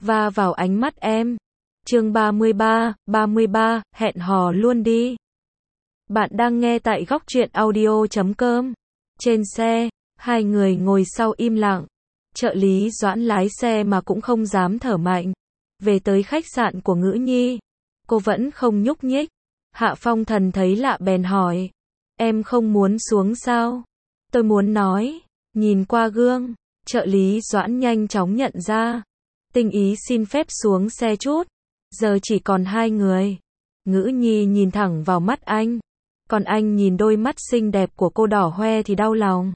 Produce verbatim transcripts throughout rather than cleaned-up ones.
va vào ánh mắt em. Chương ba mươi ba, ba mươi ba, hẹn hò luôn đi. Bạn đang nghe tại góc truyện audio chấm com. Trên xe, hai người ngồi sau im lặng. Trợ lý Doãn lái xe mà cũng không dám thở mạnh. Về tới khách sạn của Ngữ Nhi, cô vẫn không nhúc nhích. Hạ Phong Thần thấy lạ bèn hỏi, em không muốn xuống sao? Tôi muốn nói. Nhìn qua gương, trợ lý Doãn nhanh chóng nhận ra. Tinh ý xin phép xuống xe chút. Giờ chỉ còn hai người. Ngữ Nhi nhìn thẳng vào mắt anh. Còn anh nhìn đôi mắt xinh đẹp của cô đỏ hoe thì đau lòng.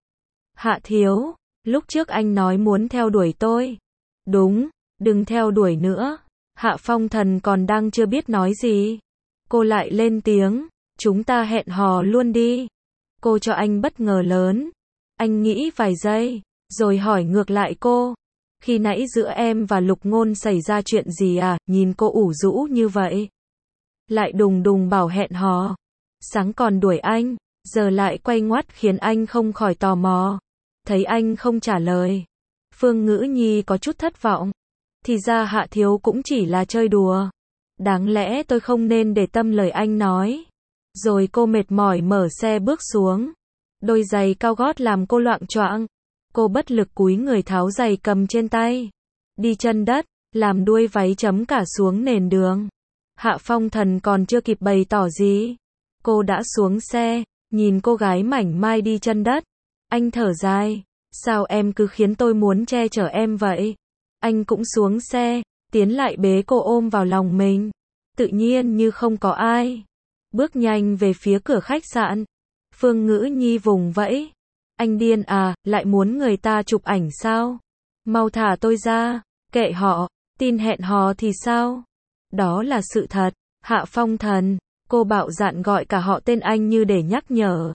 Hạ thiếu, lúc trước anh nói muốn theo đuổi tôi. Đúng, đừng theo đuổi nữa. Hạ Phong Thần còn đang chưa biết nói gì. Cô lại lên tiếng, chúng ta hẹn hò luôn đi. Cô cho anh bất ngờ lớn. Anh nghĩ vài giây, rồi hỏi ngược lại cô. Khi nãy giữa em và Lục Ngôn xảy ra chuyện gì à, nhìn cô ủ rũ như vậy. Lại đùng đùng bảo hẹn hò. Sáng còn đuổi anh, giờ lại quay ngoắt khiến anh không khỏi tò mò. Thấy anh không trả lời, Phương Ngữ Nhi có chút thất vọng. Thì ra Hạ thiếu cũng chỉ là chơi đùa. Đáng lẽ tôi không nên để tâm lời anh nói. Rồi cô mệt mỏi mở xe bước xuống. Đôi giày cao gót làm cô loạng choạng. Cô bất lực cúi người tháo giày cầm trên tay. Đi chân đất, làm đuôi váy chấm cả xuống nền đường. Hạ Phong Thần còn chưa kịp bày tỏ gì. Cô đã xuống xe, nhìn cô gái mảnh mai đi chân đất. Anh thở dài, sao em cứ khiến tôi muốn che chở em vậy? Anh cũng xuống xe, tiến lại bế cô ôm vào lòng mình. Tự nhiên như không có ai. Bước nhanh về phía cửa khách sạn. Phương Ngữ Nhi vùng vẫy. Anh điên à, lại muốn người ta chụp ảnh sao? Mau thả tôi ra, kệ họ, tin hẹn hò thì sao? Đó là sự thật. Hạ Phong Thần, cô bạo dạn gọi cả họ tên anh như để nhắc nhở.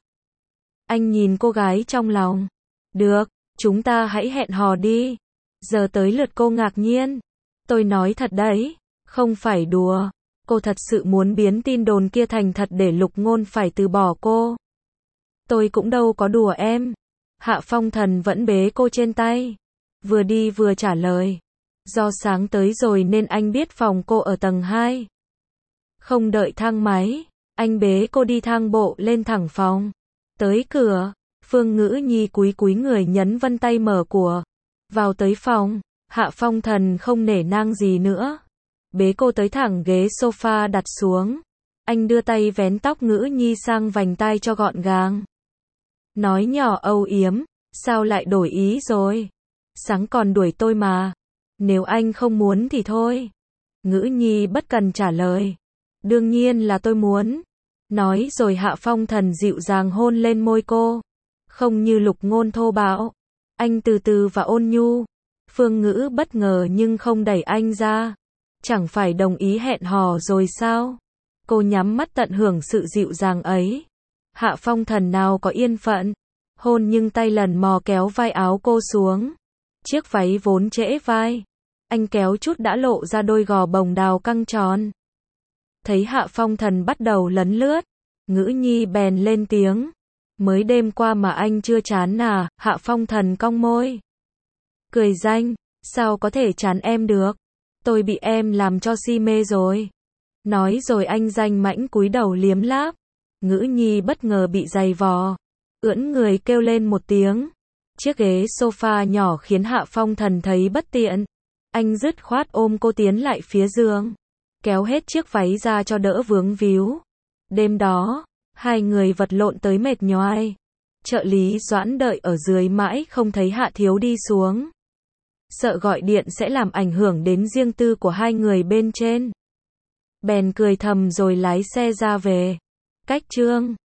Anh nhìn cô gái trong lòng. Được, chúng ta hãy hẹn hò đi. Giờ tới lượt cô ngạc nhiên. Tôi nói thật đấy, không phải đùa. Cô thật sự muốn biến tin đồn kia thành thật để Lục Ngôn phải từ bỏ cô. Tôi cũng đâu có đùa em. Hạ Phong Thần vẫn bế cô trên tay. Vừa đi vừa trả lời. Do sáng tới rồi nên anh biết phòng cô ở tầng hai. Không đợi thang máy, anh bế cô đi thang bộ lên thẳng phòng. Tới cửa, Phương Ngữ Nhi cúi cúi người nhấn vân tay mở của. Vào tới phòng, Hạ Phong Thần không nể nang gì nữa. Bế cô tới thẳng ghế sofa đặt xuống. Anh đưa tay vén tóc Ngữ Nhi sang vành tai cho gọn gàng. Nói nhỏ âu yếm, sao lại đổi ý rồi? Sáng còn đuổi tôi mà. Nếu anh không muốn thì thôi. Ngữ Nhi bất cần trả lời. Đương nhiên là tôi muốn. Nói rồi Hạ Phong Thần dịu dàng hôn lên môi cô. Không như Lục Ngôn thô bạo. Anh từ từ và ôn nhu. Phương Ngữ bất ngờ nhưng không đẩy anh ra. Chẳng phải đồng ý hẹn hò rồi sao? Cô nhắm mắt tận hưởng sự dịu dàng ấy. Hạ Phong Thần nào có yên phận. Hôn nhưng tay lần mò kéo vai áo cô xuống. Chiếc váy vốn trễ vai. Anh kéo chút đã lộ ra đôi gò bồng đào căng tròn. Thấy Hạ Phong Thần bắt đầu lấn lướt. Ngữ Nhi bèn lên tiếng. Mới đêm qua mà anh chưa chán à? Hạ Phong Thần cong môi. Cười danh, sao có thể chán em được? Tôi bị em làm cho si mê rồi. Nói rồi anh danh mãnh cúi đầu liếm láp. Ngữ Nhi bất ngờ bị giày vò. Ưỡn người kêu lên một tiếng. Chiếc ghế sofa nhỏ khiến Hạ Phong Thần thấy bất tiện. Anh dứt khoát ôm cô tiến lại phía giường. Kéo hết chiếc váy ra cho đỡ vướng víu. Đêm đó, hai người vật lộn tới mệt nhoài. Trợ lý Doãn đợi ở dưới mãi không thấy Hạ thiếu đi xuống. Sợ gọi điện sẽ làm ảnh hưởng đến riêng tư của hai người bên trên. Bèn cười thầm rồi lái xe ra về. Cách chương